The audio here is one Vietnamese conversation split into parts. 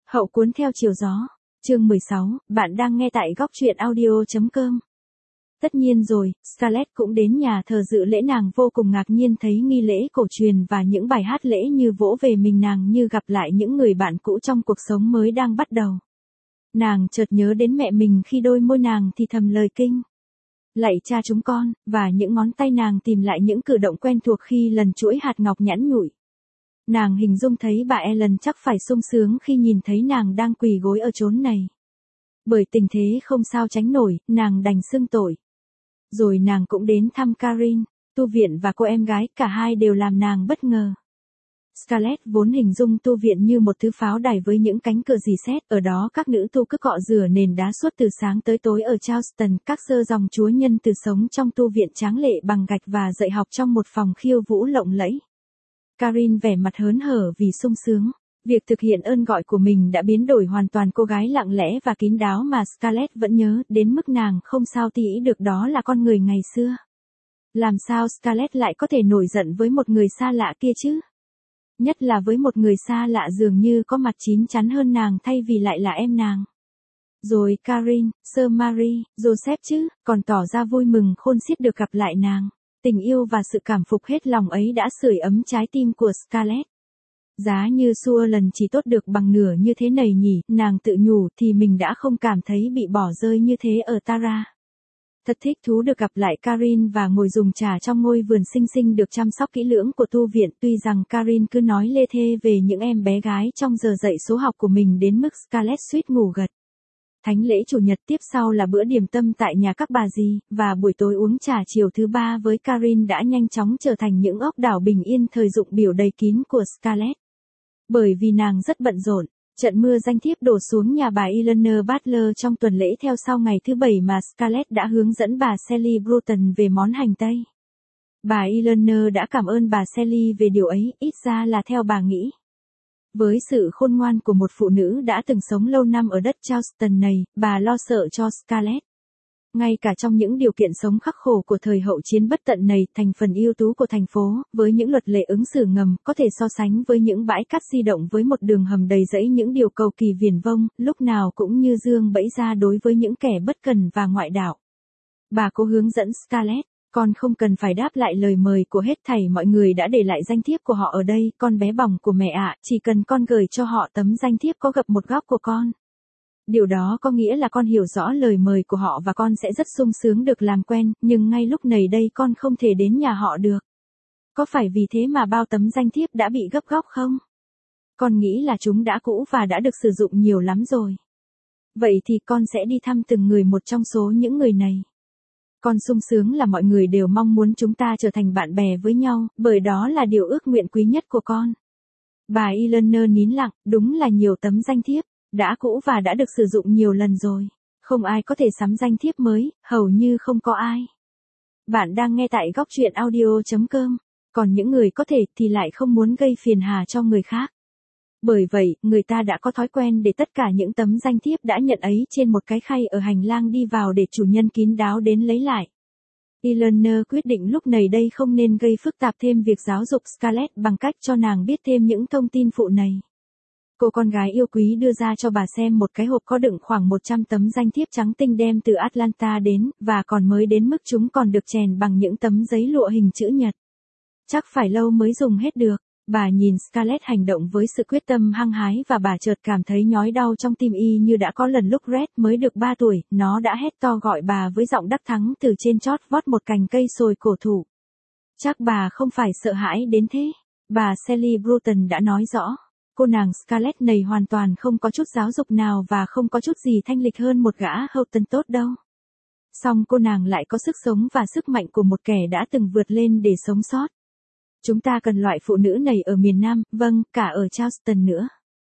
Hậu cuốn theo chiều gió. Chương 16, bạn đang nghe tại góc truyện audio.com. Tất nhiên rồi, Scarlett cũng đến nhà thờ dự lễ, nàng vô cùng ngạc nhiên thấy nghi lễ cổ truyền và những bài hát lễ như vỗ về mình nàng như gặp lại những người bạn cũ trong cuộc sống mới đang bắt đầu. Nàng chợt nhớ đến mẹ mình khi đôi môi nàng thì thầm lời kinh. Lạy cha chúng con, và những ngón tay nàng tìm lại những cử động quen thuộc khi lần chuỗi hạt ngọc nhẵn nhụi. Nàng hình dung thấy bà Ellen chắc phải sung sướng khi nhìn thấy nàng đang quỳ gối ở chốn này. Bởi tình thế không sao tránh nổi, nàng đành xưng tội. Rồi nàng cũng đến thăm Karin, tu viện và cô em gái, cả hai đều làm nàng bất ngờ. Scarlett vốn hình dung tu viện như một thứ pháo đài với những cánh cửa rì sét, ở đó các nữ tu cứ cọ rửa nền đá suốt từ sáng tới tối ở Charleston, các sơ dòng chúa nhân từ sống trong tu viện tráng lệ bằng gạch và dạy học trong một phòng khiêu vũ lộng lẫy. Karin vẻ mặt hớn hở vì sung sướng. Việc thực hiện ơn gọi của mình đã biến đổi hoàn toàn cô gái lặng lẽ và kín đáo mà Scarlett vẫn nhớ, đến mức nàng không sao nghĩ được đó là con người ngày xưa. Làm sao Scarlett lại có thể nổi giận với một người xa lạ kia chứ? Nhất là với một người xa lạ dường như có mặt chín chắn hơn nàng thay vì lại là em nàng. Rồi Karin, Sir Marie, Joseph chứ, còn tỏ ra vui mừng khôn xiết được gặp lại nàng. Tình yêu và sự cảm phục hết lòng ấy đã sưởi ấm trái tim của Scarlett. Giá như xua lần chỉ tốt được bằng nửa như thế này nhỉ, nàng tự nhủ, thì mình đã không cảm thấy bị bỏ rơi như thế ở Tara. Thật thích thú được gặp lại Karin và ngồi dùng trà trong ngôi vườn xinh xinh được chăm sóc kỹ lưỡng của tu viện, tuy rằng Karin cứ nói lê thê về những em bé gái trong giờ dạy số học của mình đến mức Scarlett suýt ngủ gật. Thánh lễ chủ nhật tiếp sau là bữa điểm tâm tại nhà các bà dì, và buổi tối uống trà chiều thứ ba với Karin đã nhanh chóng trở thành những ốc đảo bình yên thời dụng biểu đầy kín của Scarlett. Bởi vì nàng rất bận rộn, trận mưa danh thiếp đổ xuống nhà bà Eleanor Butler trong tuần lễ theo sau ngày thứ bảy mà Scarlett đã hướng dẫn bà Sally Bruton về món hành tây. Bà Eleanor đã cảm ơn bà Sally về điều ấy, ít ra là theo bà nghĩ. Với sự khôn ngoan của một phụ nữ đã từng sống lâu năm ở đất Charleston này, bà lo sợ cho Scarlett. Ngay cả trong những điều kiện sống khắc khổ của thời hậu chiến bất tận này, thành phần ưu tú của thành phố, với những luật lệ ứng xử ngầm, có thể so sánh với những bãi cát di động với một đường hầm đầy rẫy những điều cầu kỳ viển vông, lúc nào cũng như dương bẫy ra đối với những kẻ bất cần và ngoại đạo. Bà cố hướng dẫn Scarlett. Con không cần phải đáp lại lời mời của hết thảy mọi người đã để lại danh thiếp của họ ở đây, con bé bỏng của mẹ ạ, chỉ cần con gửi cho họ tấm danh thiếp có gập một góc của con. Điều đó có nghĩa là con hiểu rõ lời mời của họ và con sẽ rất sung sướng được làm quen, nhưng ngay lúc này đây con không thể đến nhà họ được. Có phải vì thế mà bao tấm danh thiếp đã bị gấp góc không? Con nghĩ là chúng đã cũ và đã được sử dụng nhiều lắm rồi. Vậy thì con sẽ đi thăm từng người một trong số những người này. Con sung sướng là mọi người đều mong muốn chúng ta trở thành bạn bè với nhau, bởi đó là điều ước nguyện quý nhất của con. Bà Eleanor nín lặng, đúng là nhiều tấm danh thiếp, đã cũ và đã được sử dụng nhiều lần rồi. Không ai có thể sắm danh thiếp mới, hầu như không có ai. Bạn đang nghe tại góc truyện audio.com, còn những người có thể thì lại không muốn gây phiền hà cho người khác. Bởi vậy, người ta đã có thói quen để tất cả những tấm danh thiếp đã nhận ấy trên một cái khay ở hành lang đi vào để chủ nhân kín đáo đến lấy lại. Eleanor quyết định lúc này đây không nên gây phức tạp thêm việc giáo dục Scarlett bằng cách cho nàng biết thêm những thông tin phụ này. Cô con gái yêu quý đưa ra cho bà xem một cái hộp có đựng khoảng 100 tấm danh thiếp trắng tinh đem từ Atlanta đến, và còn mới đến mức chúng còn được chèn bằng những tấm giấy lụa hình chữ nhật. Chắc phải lâu mới dùng hết được. Bà nhìn Scarlett hành động với sự quyết tâm hăng hái và bà chợt cảm thấy nhói đau trong tim y như đã có lần lúc Red mới được 3 tuổi, nó đã hét to gọi bà với giọng đắc thắng từ trên chót vót một cành cây sồi cổ thụ. Chắc bà không phải sợ hãi đến thế, bà Sally Bruton đã nói rõ. Cô nàng Scarlett này hoàn toàn không có chút giáo dục nào và không có chút gì thanh lịch hơn một gã Houghton tốt đâu. Song cô nàng lại có sức sống và sức mạnh của một kẻ đã từng vượt lên để sống sót. Chúng ta cần loại phụ nữ này ở miền Nam, vâng, cả ở Charleston nữa.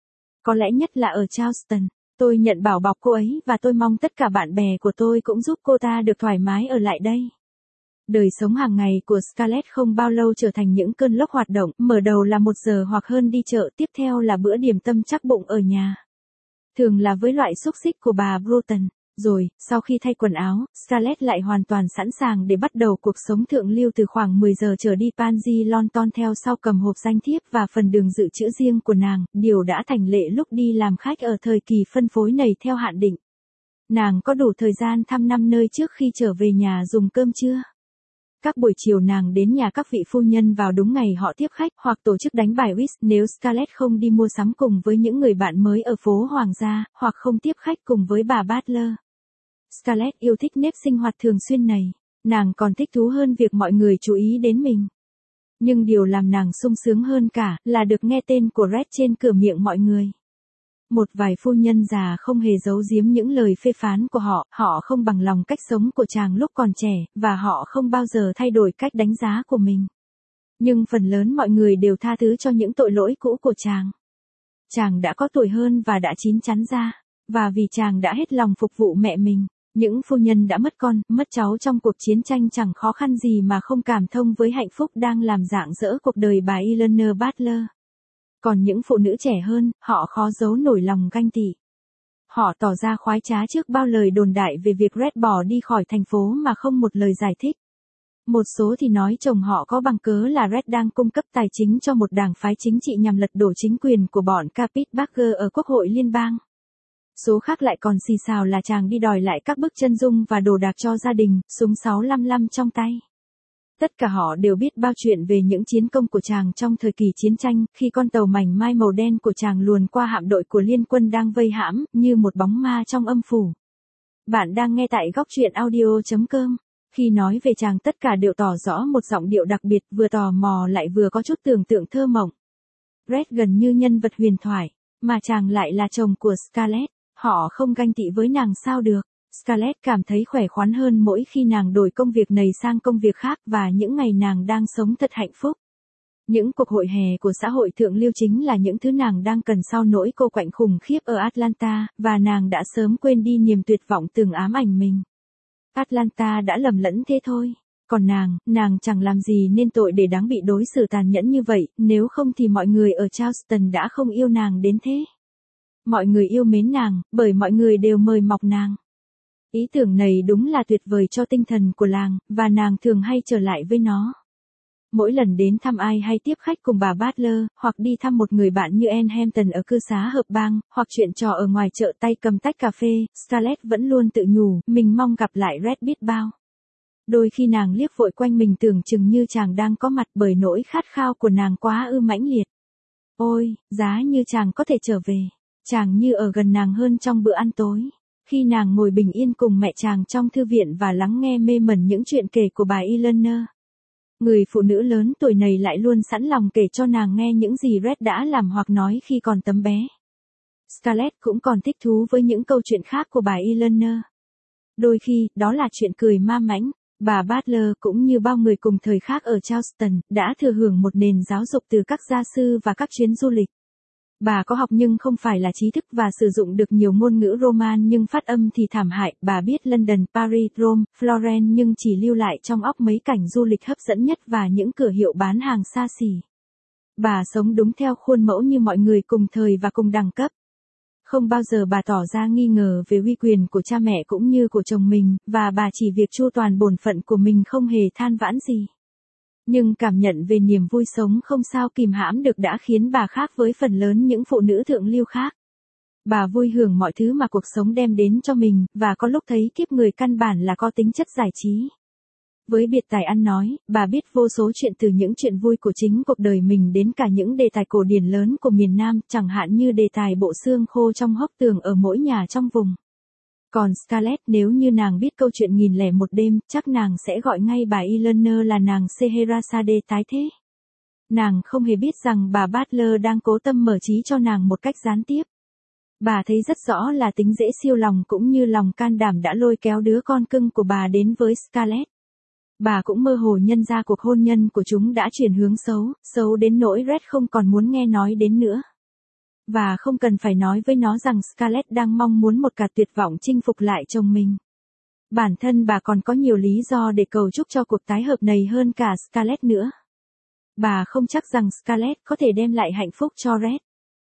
Có lẽ nhất là ở Charleston. Tôi nhận bảo bọc cô ấy và tôi mong tất cả bạn bè của tôi cũng giúp cô ta được thoải mái ở lại đây. Đời sống hàng ngày của Scarlett không bao lâu trở thành những cơn lốc hoạt động, mở đầu là 1 giờ hoặc hơn đi chợ, tiếp theo là bữa điểm tâm chắc bụng ở nhà. Thường là với loại xúc xích của bà Bruton. Rồi, sau khi thay quần áo, Scarlett lại hoàn toàn sẵn sàng để bắt đầu cuộc sống thượng lưu từ khoảng 10 giờ trở đi Pansy London theo sau cầm hộp danh thiếp và phần đường dự trữ riêng của nàng, điều đã thành lệ lúc đi làm khách ở thời kỳ phân phối nầy theo hạn định. Nàng có đủ thời gian thăm 5 nơi trước khi trở về nhà dùng cơm trưa. Các buổi chiều nàng đến nhà các vị phu nhân vào đúng ngày họ tiếp khách hoặc tổ chức đánh bài whist nếu Scarlett không đi mua sắm cùng với những người bạn mới ở phố Hoàng gia, hoặc không tiếp khách cùng với bà Butler. Scarlett yêu thích nếp sinh hoạt thường xuyên này, nàng còn thích thú hơn việc mọi người chú ý đến mình. Nhưng điều làm nàng sung sướng hơn cả là được nghe tên của Red trên cửa miệng mọi người. Một vài phu nhân già không hề giấu giếm những lời phê phán của họ không bằng lòng cách sống của chàng lúc còn trẻ, và họ không bao giờ thay đổi cách đánh giá của mình. Nhưng phần lớn mọi người đều tha thứ cho những tội lỗi cũ của chàng. Chàng đã có tuổi hơn và đã chín chắn ra, và vì chàng đã hết lòng phục vụ mẹ mình, những phu nhân đã mất con, mất cháu trong cuộc chiến tranh chẳng khó khăn gì mà không cảm thông với hạnh phúc đang làm rạng rỡ cuộc đời bà Eleanor Butler. Còn những phụ nữ trẻ hơn, họ khó giấu nổi lòng ganh tị. Họ tỏ ra khoái trá trước bao lời đồn đại về việc Red bỏ đi khỏi thành phố mà không một lời giải thích. Một số thì nói chồng họ có bằng cớ là Red đang cung cấp tài chính cho một đảng phái chính trị nhằm lật đổ chính quyền của bọn Carpetbagger ở Quốc hội Liên bang. Số khác lại còn xì xào là chàng đi đòi lại các bức chân dung và đồ đạc cho gia đình, súng 655 trong tay. Tất cả họ đều biết bao chuyện về những chiến công của chàng trong thời kỳ chiến tranh, khi con tàu mảnh mai màu đen của chàng luồn qua hạm đội của liên quân đang vây hãm, như một bóng ma trong âm phủ. Bạn đang nghe tại góc truyện audio.com. Khi nói về chàng tất cả đều tỏ rõ một giọng điệu đặc biệt, vừa tò mò lại vừa có chút tưởng tượng thơ mộng. Red gần như nhân vật huyền thoại, mà chàng lại là chồng của Scarlett. Họ không ganh tị với nàng sao được. Scarlett cảm thấy khỏe khoắn hơn mỗi khi nàng đổi công việc này sang công việc khác, và những ngày nàng đang sống thật hạnh phúc. Những cuộc hội hè của xã hội thượng lưu chính là những thứ nàng đang cần sau nỗi cô quạnh khủng khiếp ở Atlanta, và nàng đã sớm quên đi niềm tuyệt vọng từng ám ảnh mình. Atlanta đã lầm lẫn thế thôi. Còn nàng chẳng làm gì nên tội để đáng bị đối xử tàn nhẫn như vậy, nếu không thì mọi người ở Charleston đã không yêu nàng đến thế. Mọi người yêu mến nàng, bởi mọi người đều mời mọc nàng. Ý tưởng này đúng là tuyệt vời cho tinh thần của làng, và nàng thường hay trở lại với nó. Mỗi lần đến thăm ai hay tiếp khách cùng bà Butler, hoặc đi thăm một người bạn như Anne Hampton ở cư xá hợp bang, hoặc chuyện trò ở ngoài chợ tay cầm tách cà phê, Scarlett vẫn luôn tự nhủ, mình mong gặp lại Red biết bao. Đôi khi nàng liếc vội quanh mình tưởng chừng như chàng đang có mặt, bởi nỗi khát khao của nàng quá mãnh liệt. Ôi, giá như chàng có thể trở về, chàng như ở gần nàng hơn trong bữa ăn tối. Khi nàng ngồi bình yên cùng mẹ chàng trong thư viện và lắng nghe mê mẩn những chuyện kể của bà Eleanor. Người phụ nữ lớn tuổi này lại luôn sẵn lòng kể cho nàng nghe những gì Red đã làm hoặc nói khi còn tấm bé. Scarlett cũng còn thích thú với những câu chuyện khác của bà Eleanor. Đôi khi, đó là chuyện cười ma mãnh. Bà Butler cũng như bao người cùng thời khác ở Charleston, đã thừa hưởng một nền giáo dục từ các gia sư và các chuyến du lịch. Bà có học nhưng không phải là trí thức và sử dụng được nhiều ngôn ngữ Roman nhưng phát âm thì thảm hại. Bà biết London, Paris, Rome, Florence nhưng chỉ lưu lại trong óc mấy cảnh du lịch hấp dẫn nhất và những cửa hiệu bán hàng xa xỉ. Bà sống đúng theo khuôn mẫu như mọi người cùng thời và cùng đẳng cấp. Không bao giờ bà tỏ ra nghi ngờ về uy quyền của cha mẹ cũng như của chồng mình, và bà chỉ việc chu toàn bổn phận của mình không hề than vãn gì. Nhưng cảm nhận về niềm vui sống không sao kìm hãm được đã khiến bà khác với phần lớn những phụ nữ thượng lưu khác. Bà vui hưởng mọi thứ mà cuộc sống đem đến cho mình, và có lúc thấy kiếp người căn bản là có tính chất giải trí. Với biệt tài ăn nói, bà biết vô số chuyện từ những chuyện vui của chính cuộc đời mình đến cả những đề tài cổ điển lớn của miền Nam, chẳng hạn như đề tài bộ xương khô trong hốc tường ở mỗi nhà trong vùng. Còn Scarlett, nếu như nàng biết câu chuyện 1001 đêm, chắc nàng sẽ gọi ngay bà Eleanor là nàng Scheherazade tái thế. Nàng không hề biết rằng bà Butler đang cố tâm mở trí cho nàng một cách gián tiếp. Bà thấy rất rõ là tính dễ siêu lòng cũng như lòng can đảm đã lôi kéo đứa con cưng của bà đến với Scarlett. Bà cũng mơ hồ nhận ra cuộc hôn nhân của chúng đã chuyển hướng xấu đến nỗi Red không còn muốn nghe nói đến nữa. Và không cần phải nói với nó rằng Scarlett đang mong muốn một cả tuyệt vọng chinh phục lại chồng mình. Bản thân bà còn có nhiều lý do để cầu chúc cho cuộc tái hợp này hơn cả Scarlett nữa. Bà không chắc rằng Scarlett có thể đem lại hạnh phúc cho Red.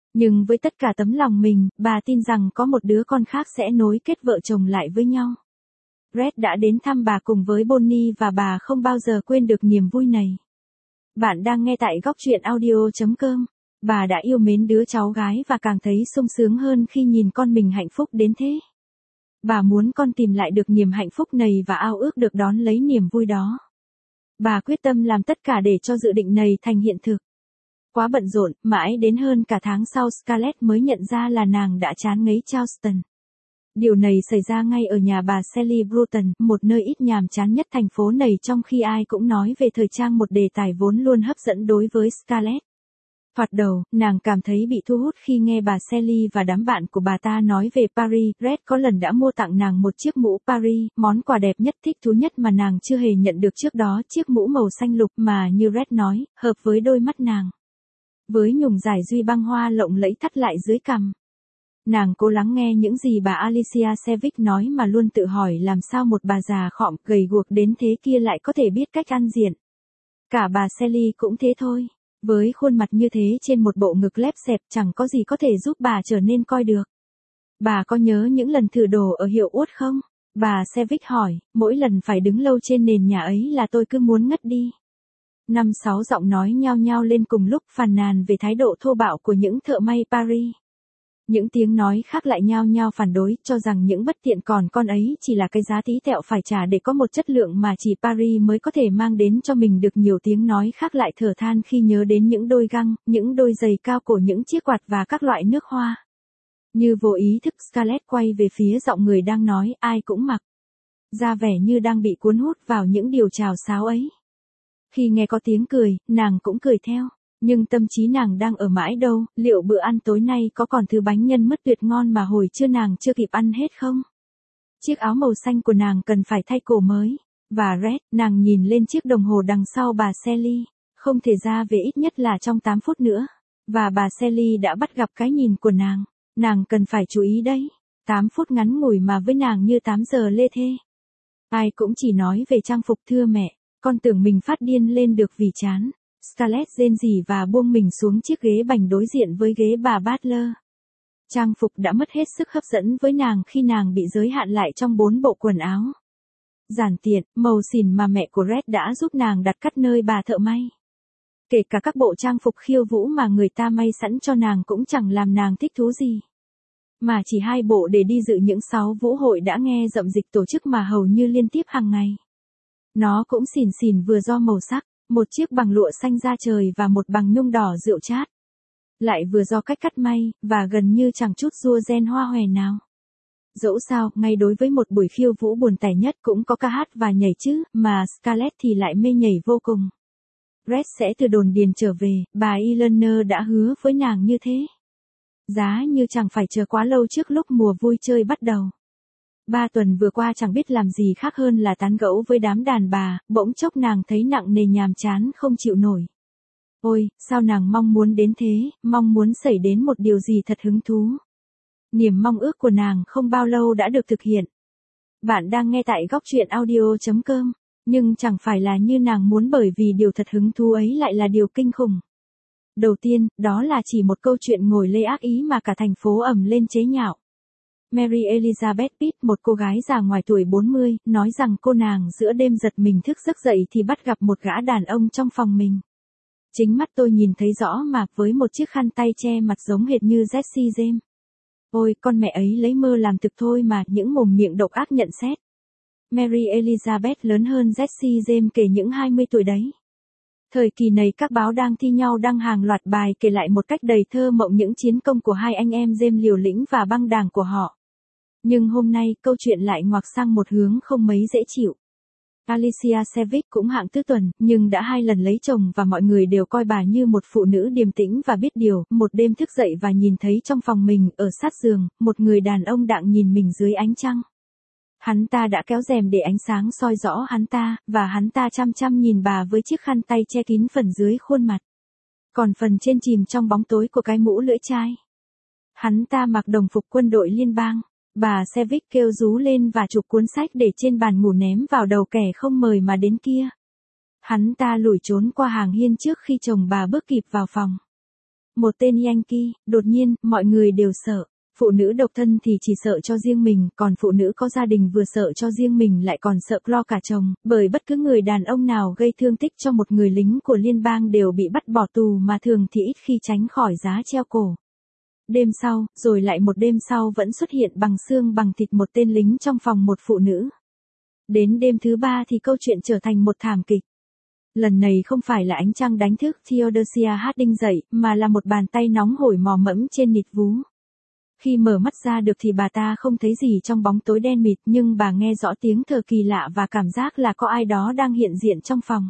Nhưng với tất cả tấm lòng mình, bà tin rằng có một đứa con khác sẽ nối kết vợ chồng lại với nhau. Red đã đến thăm bà cùng với Bonnie và bà không bao giờ quên được niềm vui này. Bạn đang nghe tại góc truyện audio.com. Bà đã yêu mến đứa cháu gái và càng thấy sung sướng hơn khi nhìn con mình hạnh phúc đến thế. Bà muốn con tìm lại được niềm hạnh phúc này và ao ước được đón lấy niềm vui đó. Bà quyết tâm làm tất cả để cho dự định này thành hiện thực. Quá bận rộn, mãi đến hơn cả tháng sau Scarlett mới nhận ra là nàng đã chán ngấy Charleston. Điều này xảy ra ngay ở nhà bà Sally Bruton, một nơi ít nhàm chán nhất thành phố này, trong khi ai cũng nói về thời trang, một đề tài vốn luôn hấp dẫn đối với Scarlett. Thoạt đầu, nàng cảm thấy bị thu hút khi nghe bà Sally và đám bạn của bà ta nói về Paris. Red có lần đã mua tặng nàng một chiếc mũ Paris, món quà đẹp nhất, thích thú nhất mà nàng chưa hề nhận được trước đó. Chiếc mũ màu xanh lục mà, như Red nói, hợp với đôi mắt nàng. Với nhùng giải duy băng hoa lộng lẫy thắt lại dưới cằm. Nàng cố lắng nghe những gì bà Alicia Sevic nói mà luôn tự hỏi làm sao một bà già khọm gầy guộc đến thế kia lại có thể biết cách ăn diện. Cả bà Sally cũng thế thôi. Với khuôn mặt như thế trên một bộ ngực lép xẹp, chẳng có gì có thể giúp bà trở nên coi được. Bà có nhớ những lần thử đồ ở hiệu Uất không? Bà Sevic hỏi, mỗi lần phải đứng lâu trên nền nhà ấy là tôi cứ muốn ngất đi. 5-6 giọng nói nhao nhao lên cùng lúc phàn nàn về thái độ thô bạo của những thợ may Paris. Những tiếng nói khác lại nhao nhao phản đối, cho rằng những bất tiện còn con ấy chỉ là cái giá tí tẹo phải trả để có một chất lượng mà chỉ Paris mới có thể mang đến cho mình được. Nhiều tiếng nói khác lại thở than khi nhớ đến những đôi găng, những đôi giày cao cổ, những chiếc quạt và các loại nước hoa. Như vô ý thức Scarlett quay về phía giọng người đang nói, ai cũng mặc. Ra vẻ như đang bị cuốn hút vào những điều chào sáo ấy. Khi nghe có tiếng cười, nàng cũng cười theo. Nhưng tâm trí nàng đang ở mãi đâu, liệu bữa ăn tối nay có còn thứ bánh nhân mứt tuyệt ngon mà hồi trưa nàng chưa kịp ăn hết không? Chiếc áo màu xanh của nàng cần phải thay cổ mới. Và Red, nàng nhìn lên chiếc đồng hồ đằng sau bà Sally, không thể ra về ít nhất là trong 8 phút nữa. Và bà Sally đã bắt gặp cái nhìn của nàng cần phải chú ý đấy. 8 phút ngắn ngủi mà với nàng như 8 giờ lê thê. Ai cũng chỉ nói về trang phục, thưa mẹ, con tưởng mình phát điên lên được vì chán. Scarlett rên rỉ và buông mình xuống chiếc ghế bành đối diện với ghế bà Butler. Trang phục đã mất hết sức hấp dẫn với nàng khi nàng bị giới hạn lại trong 4 bộ quần áo giản tiện, màu xỉn mà mẹ của Red đã giúp nàng đặt cắt nơi bà thợ may. Kể cả các bộ trang phục khiêu vũ mà người ta may sẵn cho nàng cũng chẳng làm nàng thích thú gì. Mà chỉ 2 bộ để đi dự những 6 vũ hội đã nghe rậm dịch tổ chức mà hầu như liên tiếp hàng ngày. Nó cũng xỉn xỉn vừa do màu sắc. Một chiếc bằng lụa xanh da trời và một bằng nhung đỏ rượu chát. Lại vừa do cách cắt may, và gần như chẳng chút rua ren hoa hòe nào. Dẫu sao, ngay đối với một buổi khiêu vũ buồn tẻ nhất cũng có ca hát và nhảy chứ, mà Scarlett thì lại mê nhảy vô cùng. Red sẽ từ đồn điền trở về, bà Eleanor đã hứa với nàng như thế. Giá như chẳng phải chờ quá lâu trước lúc mùa vui chơi bắt đầu. 3 tuần vừa qua chẳng biết làm gì khác hơn là tán gẫu với đám đàn bà, bỗng chốc nàng thấy nặng nề nhàm chán không chịu nổi. Ôi, sao nàng mong muốn đến thế, mong muốn xảy đến một điều gì thật hứng thú. Niềm mong ước của nàng không bao lâu đã được thực hiện. Bạn đang nghe tại góc truyện audio.com, nhưng chẳng phải là như nàng muốn, bởi vì điều thật hứng thú ấy lại là điều kinh khủng. Đầu tiên, đó là chỉ một câu chuyện ngồi lê ác ý mà cả thành phố ầm lên chế nhạo. Mary Elizabeth Pitt, một cô gái già ngoài tuổi 40, nói rằng cô nàng giữa đêm giật mình thức giấc dậy thì bắt gặp một gã đàn ông trong phòng mình. Chính mắt tôi nhìn thấy rõ mà, với một chiếc khăn tay che mặt giống hệt như Jesse James. Ôi, con mẹ ấy lấy mơ làm thực thôi mà, những mồm miệng độc ác nhận xét. Mary Elizabeth lớn hơn Jesse James kể những 20 tuổi đấy. Thời kỳ này các báo đang thi nhau đăng hàng loạt bài kể lại một cách đầy thơ mộng những chiến công của hai anh em James liều lĩnh và băng đảng của họ. Nhưng hôm nay, câu chuyện lại ngoặc sang một hướng không mấy dễ chịu. Alicia Sevic cũng hạng tứ tuần, nhưng đã 2 lần lấy chồng và mọi người đều coi bà như một phụ nữ điềm tĩnh và biết điều. Một đêm thức dậy và nhìn thấy trong phòng mình, ở sát giường, một người đàn ông đạng nhìn mình dưới ánh trăng. Hắn ta đã kéo rèm để ánh sáng soi rõ hắn ta, và hắn ta chăm chăm nhìn bà với chiếc khăn tay che kín phần dưới khuôn mặt. Còn phần trên chìm trong bóng tối của cái mũ lưỡi chai. Hắn ta mặc đồng phục quân đội liên bang. Bà Sevic kêu rú lên và chụp cuốn sách để trên bàn ngủ ném vào đầu kẻ không mời mà đến kia. Hắn ta lủi trốn qua hàng hiên trước khi chồng bà bước kịp vào phòng. Một tên Yankee, đột nhiên, mọi người đều sợ. Phụ nữ độc thân thì chỉ sợ cho riêng mình, còn phụ nữ có gia đình vừa sợ cho riêng mình lại còn sợ lo cả chồng, bởi bất cứ người đàn ông nào gây thương tích cho một người lính của liên bang đều bị bắt bỏ tù mà thường thì ít khi tránh khỏi giá treo cổ. Đêm sau, rồi lại một đêm sau vẫn xuất hiện bằng xương bằng thịt một tên lính trong phòng một phụ nữ. Đến đêm thứ 3 thì câu chuyện trở thành một thảm kịch. Lần này không phải là ánh trăng đánh thức Theodosia Harding dậy, mà là một bàn tay nóng hổi mò mẫm trên nịt vú. Khi mở mắt ra được thì bà ta không thấy gì trong bóng tối đen mịt, nhưng bà nghe rõ tiếng thở kỳ lạ và cảm giác là có ai đó đang hiện diện trong phòng.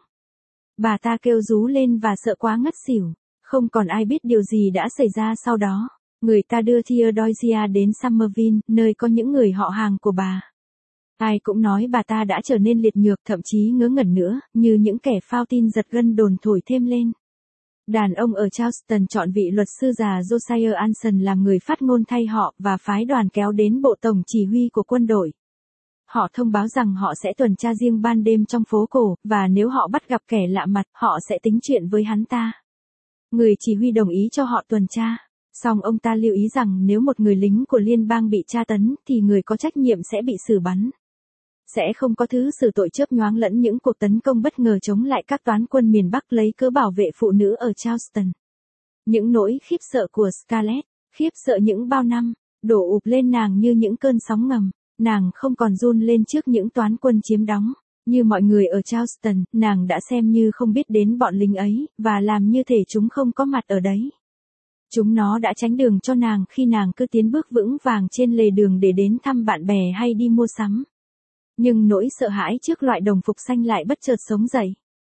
Bà ta kêu rú lên và sợ quá ngất xỉu. Không còn ai biết điều gì đã xảy ra sau đó. Người ta đưa Theodosia đến Somerville, nơi có những người họ hàng của bà. Ai cũng nói bà ta đã trở nên liệt nhược, thậm chí ngớ ngẩn nữa, như những kẻ phao tin giật gân đồn thổi thêm lên. Đàn ông ở Charleston chọn vị luật sư già Josiah Anson làm người phát ngôn thay họ và phái đoàn kéo đến bộ tổng chỉ huy của quân đội. Họ thông báo rằng họ sẽ tuần tra riêng ban đêm trong phố cổ, và nếu họ bắt gặp kẻ lạ mặt, họ sẽ tính chuyện với hắn ta. Người chỉ huy đồng ý cho họ tuần tra. Song ông ta lưu ý rằng nếu một người lính của liên bang bị tra tấn, thì người có trách nhiệm sẽ bị xử bắn. Sẽ không có thứ xử tội chớp nhoáng lẫn những cuộc tấn công bất ngờ chống lại các toán quân miền Bắc lấy cớ bảo vệ phụ nữ ở Charleston. Những nỗi khiếp sợ của Scarlett, khiếp sợ những bao năm, đổ ụp lên nàng như những cơn sóng ngầm. Nàng không còn run lên trước những toán quân chiếm đóng. Như mọi người ở Charleston, nàng đã xem như không biết đến bọn lính ấy, và làm như thể chúng không có mặt ở đấy. Chúng nó đã tránh đường cho nàng khi nàng cứ tiến bước vững vàng trên lề đường để đến thăm bạn bè hay đi mua sắm. Nhưng nỗi sợ hãi trước loại đồng phục xanh lại bất chợt sống dậy.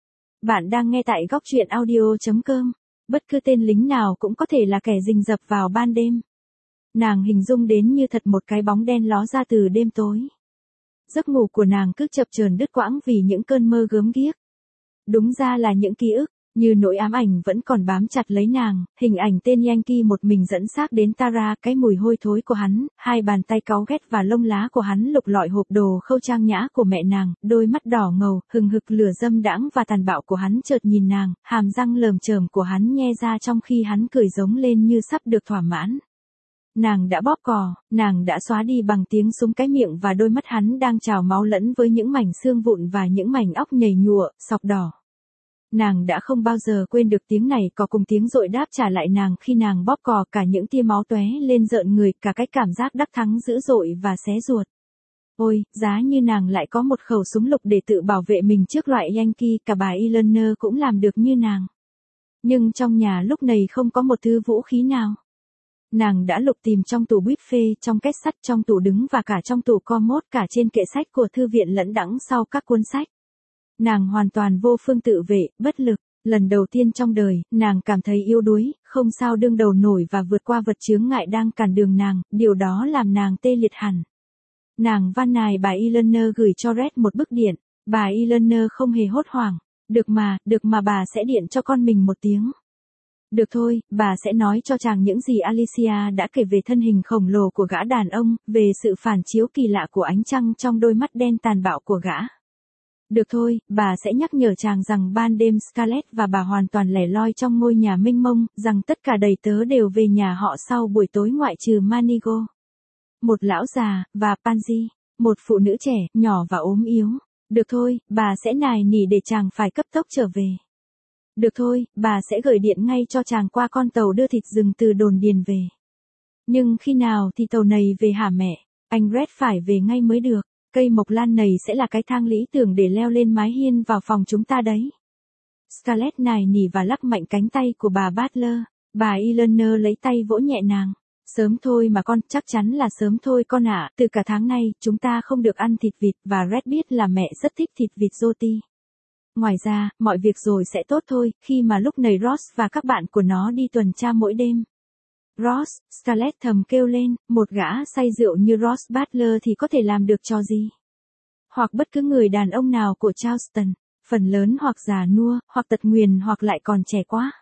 Bạn đang nghe tại góc truyện audio.com. Bất cứ tên lính nào cũng có thể là kẻ rình rập vào ban đêm. Nàng hình dung đến như thật một cái bóng đen ló ra từ đêm tối. Giấc ngủ của nàng cứ chập chờn đứt quãng vì những cơn mơ gớm ghiếc. Đúng ra là những ký ức, như nỗi ám ảnh vẫn còn bám chặt lấy nàng, hình ảnh tên Yankee một mình dẫn xác đến Tara, cái mùi hôi thối của hắn, hai bàn tay cáu ghét và lông lá của hắn lục lọi hộp đồ khâu trang nhã của mẹ nàng, đôi mắt đỏ ngầu, hừng hực lửa dâm đãng và tàn bạo của hắn chợt nhìn nàng, hàm răng lởm chởm của hắn nhe ra trong khi hắn cười giống lên như sắp được thỏa mãn. Nàng đã bóp cò, nàng đã xóa đi bằng tiếng súng cái miệng và đôi mắt hắn đang trào máu lẫn với những mảnh xương vụn và những mảnh óc nhầy nhụa, sọc đỏ. Nàng đã không bao giờ quên được tiếng này có cùng tiếng dội đáp trả lại nàng khi nàng bóp cò, cả những tia máu tóe lên rợn người, cả cái cảm giác đắc thắng dữ dội và xé ruột. Ôi, giá như nàng lại có một khẩu súng lục để tự bảo vệ mình trước loại Yankee, cả bà Eleanor cũng làm được như nàng. Nhưng trong nhà lúc này không có một thứ vũ khí nào. Nàng đã lục tìm trong tủ buffet, trong két sắt, trong tủ đứng và cả trong tủ commode, cả trên kệ sách của thư viện lẫn đằng sau các cuốn sách. Nàng hoàn toàn vô phương tự vệ, bất lực. Lần đầu tiên trong đời, nàng cảm thấy yếu đuối, không sao đương đầu nổi và vượt qua vật chướng ngại đang cản đường nàng, điều đó làm nàng tê liệt hẳn. Nàng van nài bà Eleanor gửi cho Red một bức điện. Bà Eleanor không hề hốt hoảng. Được mà bà sẽ điện cho con mình một tiếng. Được thôi, bà sẽ nói cho chàng những gì Alicia đã kể về thân hình khổng lồ của gã đàn ông, về sự phản chiếu kỳ lạ của ánh trăng trong đôi mắt đen tàn bạo của gã. Được thôi, bà sẽ nhắc nhở chàng rằng ban đêm Scarlett và bà hoàn toàn lẻ loi trong ngôi nhà mênh mông, rằng tất cả đầy tớ đều về nhà họ sau buổi tối ngoại trừ Manigo. Một lão già, và Pansy, một phụ nữ trẻ, nhỏ và ốm yếu. Được thôi, bà sẽ nài nỉ để chàng phải cấp tốc trở về. Được thôi, bà sẽ gửi điện ngay cho chàng qua con tàu đưa thịt rừng từ đồn điền về. Nhưng khi nào thì tàu này về hả mẹ? Anh Red phải về ngay mới được. Cây mộc lan này sẽ là cái thang lý tưởng để leo lên mái hiên vào phòng chúng ta đấy. Scarlett nài nỉ và lắc mạnh cánh tay của bà Butler. Bà Eleanor lấy tay vỗ nhẹ nàng. Sớm thôi mà con, chắc chắn là sớm thôi con ạ. Từ cả tháng nay, chúng ta không được ăn thịt vịt và Red biết là mẹ rất thích thịt vịt roti. Ngoài ra, mọi việc rồi sẽ tốt thôi, khi mà lúc này Ross và các bạn của nó đi tuần tra mỗi đêm. Ross, Scarlett thầm kêu lên, một gã say rượu như Ross Butler thì có thể làm được trò gì? Hoặc bất cứ người đàn ông nào của Charleston, phần lớn hoặc già nua, hoặc tật nguyền hoặc lại còn trẻ quá.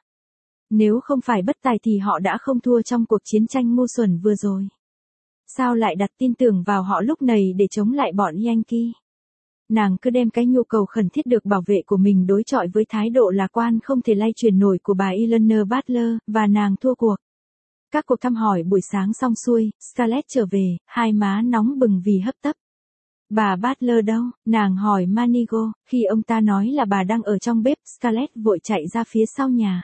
Nếu không phải bất tài thì họ đã không thua trong cuộc chiến tranh ngu xuẩn vừa rồi. Sao lại đặt tin tưởng vào họ lúc này để chống lại bọn Yankee? Nàng cứ đem cái nhu cầu khẩn thiết được bảo vệ của mình đối chọi với thái độ lạc quan không thể lay truyền nổi của bà Eleanor Butler, và nàng thua cuộc. Các cuộc thăm hỏi buổi sáng xong xuôi, Scarlett trở về, hai má nóng bừng vì hấp tấp. Bà Butler đâu? Nàng hỏi Manigo, khi ông ta nói là bà đang ở trong bếp, Scarlett vội chạy ra phía sau nhà.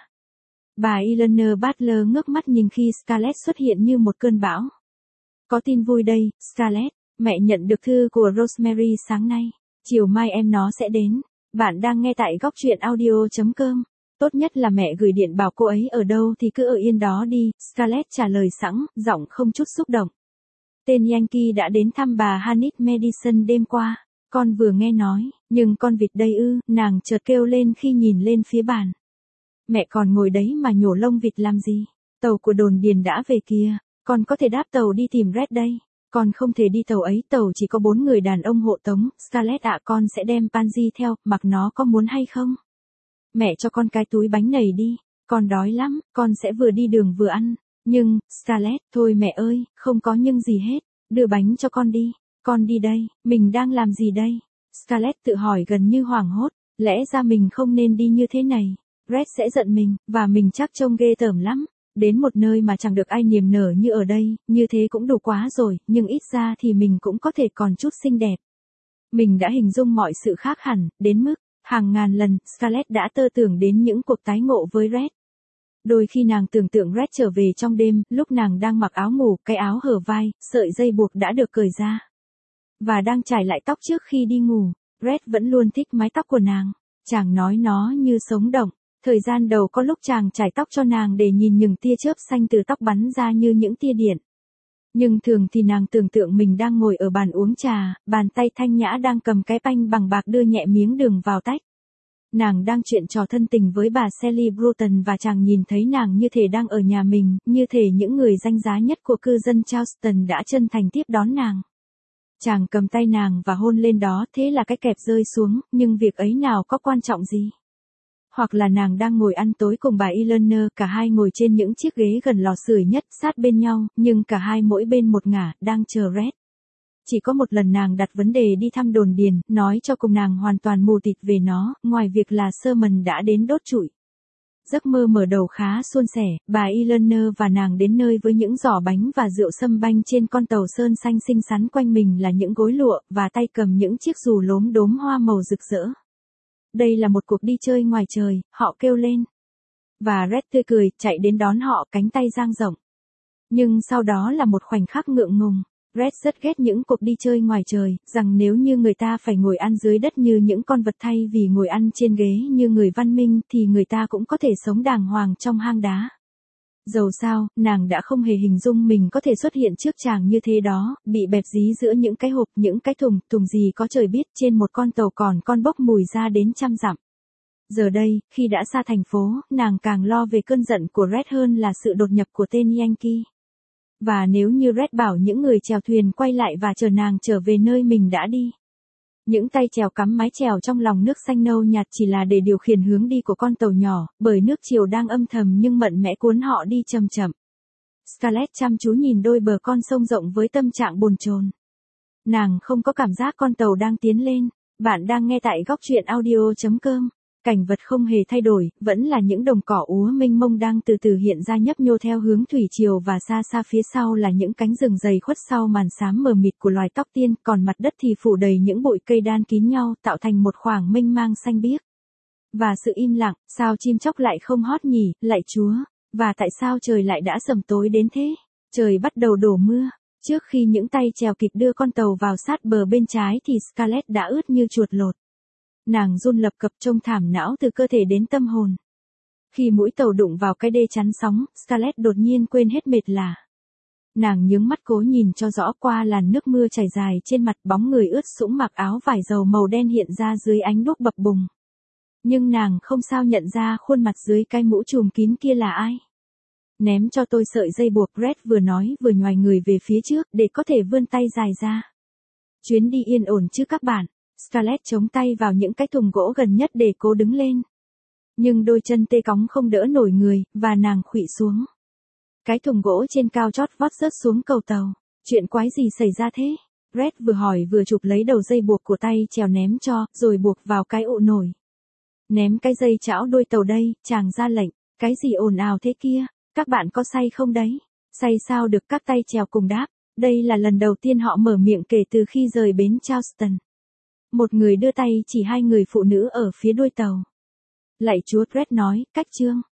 Bà Eleanor Butler ngước mắt nhìn khi Scarlett xuất hiện như một cơn bão. Có tin vui đây, Scarlett, mẹ nhận được thư của Rosemary sáng nay. Chiều mai em nó sẽ đến. Bạn đang nghe tại góc truyện audio.com. Tốt nhất là mẹ gửi điện bảo cô ấy ở đâu thì cứ ở yên đó đi, Scarlett trả lời sẵn, giọng không chút xúc động. Tên Yankee đã đến thăm bà Hannitt Madison đêm qua. Con vừa nghe nói, nhưng con vịt đây ư, nàng chợt kêu lên khi nhìn lên phía bàn. Mẹ còn ngồi đấy mà nhổ lông vịt làm gì? Tàu của đồn điền đã về kìa, con có thể đáp tàu đi tìm Red đây. Con không thể đi tàu ấy, tàu chỉ có 4 người đàn ông hộ tống, Scarlett ạ, con sẽ đem Pansy theo, mặc nó có muốn hay không? Mẹ cho con cái túi bánh nầy đi, con đói lắm, con sẽ vừa đi đường vừa ăn. Nhưng, Scarlett, thôi mẹ ơi, không có nhưng gì hết, đưa bánh cho con đi, con đi đây, mình đang làm gì đây? Scarlett tự hỏi gần như hoảng hốt, lẽ ra mình không nên đi như thế này, Red sẽ giận mình, và mình chắc trông ghê tởm lắm. Đến một nơi mà chẳng được ai niềm nở như ở đây, như thế cũng đủ quá rồi, nhưng ít ra thì mình cũng có thể còn chút xinh đẹp. Mình đã hình dung mọi sự khác hẳn, đến mức, hàng ngàn lần, Scarlett đã tơ tưởng đến những cuộc tái ngộ với Red. Đôi khi nàng tưởng tượng Red trở về trong đêm, lúc nàng đang mặc áo ngủ, cái áo hở vai, sợi dây buộc đã được cởi ra. Và đang chải lại tóc trước khi đi ngủ, Red vẫn luôn thích mái tóc của nàng. Chàng nói nó như sống động. Thời gian đầu có lúc chàng chải tóc cho nàng để nhìn những tia chớp xanh từ tóc bắn ra như những tia điện. Nhưng thường thì nàng tưởng tượng mình đang ngồi ở bàn uống trà, bàn tay thanh nhã đang cầm cái panh bằng bạc đưa nhẹ miếng đường vào tách. Nàng đang chuyện trò thân tình với bà Sally Bruton và chàng nhìn thấy nàng như thể đang ở nhà mình, như thể những người danh giá nhất của cư dân Charleston đã chân thành tiếp đón nàng. Chàng cầm tay nàng và hôn lên đó, thế là cái kẹp rơi xuống, nhưng việc ấy nào có quan trọng gì. Hoặc là nàng đang ngồi ăn tối cùng bà Eleanor, cả hai ngồi trên những chiếc ghế gần lò sưởi nhất, sát bên nhau, nhưng cả hai mỗi bên một ngả, đang chờ Red. Chỉ có một lần nàng đặt vấn đề đi thăm đồn điền, nói cho cùng nàng hoàn toàn mù tịt về nó, ngoài việc là Sherman đã đến đốt trụi. Giấc mơ mở đầu khá suôn sẻ, bà Eleanor và nàng đến nơi với những giỏ bánh và rượu sâm banh trên con tàu sơn xanh xinh xắn, quanh mình là những gối lụa, và tay cầm những chiếc dù lốm đốm hoa màu rực rỡ. Đây là một cuộc đi chơi ngoài trời, họ kêu lên. Và Red tươi cười, chạy đến đón họ, cánh tay dang rộng. Nhưng sau đó là một khoảnh khắc ngượng ngùng. Red rất ghét những cuộc đi chơi ngoài trời, rằng nếu như người ta phải ngồi ăn dưới đất như những con vật thay vì ngồi ăn trên ghế như người văn minh thì người ta cũng có thể sống đàng hoàng trong hang đá. Dầu sao, nàng đã không hề hình dung mình có thể xuất hiện trước chàng như thế đó, bị bẹp dí giữa những cái hộp, những cái thùng gì có trời biết, trên một con tàu còn con bốc mùi ra đến trăm dặm. Giờ đây, khi đã xa thành phố, nàng càng lo về cơn giận của Red hơn là sự đột nhập của tên Yankee. Và nếu như Red bảo những người chèo thuyền quay lại và chờ nàng trở về nơi mình đã đi. Những tay chèo cắm mái chèo trong lòng nước xanh nâu nhạt chỉ là để điều khiển hướng đi của con tàu nhỏ, bởi nước chiều đang âm thầm nhưng mạnh mẽ cuốn họ đi chậm chậm. Scarlett chăm chú nhìn đôi bờ con sông rộng với tâm trạng bồn chồn. Nàng không có cảm giác con tàu đang tiến lên. Bạn đang nghe tại góc truyện audio.com. Cảnh vật không hề thay đổi, vẫn là những đồng cỏ úa mênh mông đang từ từ hiện ra nhấp nhô theo hướng thủy triều, và xa xa phía sau là những cánh rừng dày khuất sau màn xám mờ mịt của loài tóc tiên, còn mặt đất thì phủ đầy những bụi cây đan kín nhau, tạo thành một khoảng mênh mang xanh biếc. Và sự im lặng, sao chim chóc lại không hót nhỉ, lạy Chúa, và tại sao trời lại đã sầm tối đến thế? Trời bắt đầu đổ mưa. Trước khi những tay chèo kịp đưa con tàu vào sát bờ bên trái thì Scarlett đã ướt như chuột lột. Nàng run lập cập, trông thảm não từ cơ thể đến tâm hồn. Khi mũi tàu đụng vào cái đê chắn sóng, Scarlett đột nhiên quên hết mệt lả. Nàng nhướng mắt cố nhìn cho rõ qua làn nước mưa chảy dài trên mặt, bóng người ướt sũng mặc áo vải dầu màu đen hiện ra dưới ánh đuốc bập bùng. Nhưng nàng không sao nhận ra khuôn mặt dưới cái mũ trùm kín kia là ai. Ném cho tôi sợi dây buộc, Red vừa nói vừa nhoài người về phía trước để có thể vươn tay dài ra. Chuyến đi yên ổn chứ các bạn. Scarlett chống tay vào những cái thùng gỗ gần nhất để cố đứng lên. Nhưng đôi chân tê cóng không đỡ nổi người, và nàng khuỵu xuống. Cái thùng gỗ trên cao chót vót rớt xuống cầu tàu. Chuyện quái gì xảy ra thế? Red vừa hỏi vừa chụp lấy đầu dây buộc của tay chèo ném cho, rồi buộc vào cái ụ nổi. Ném cái dây chảo đuôi tàu đây, chàng ra lệnh. Cái gì ồn ào thế kia? Các bạn có say không đấy? Say sao được, các tay chèo cùng đáp. Đây là lần đầu tiên họ mở miệng kể từ khi rời bến Charleston. Một người đưa tay chỉ hai người phụ nữ ở phía đuôi tàu. Lạy Chúa, Red nói, cách chương.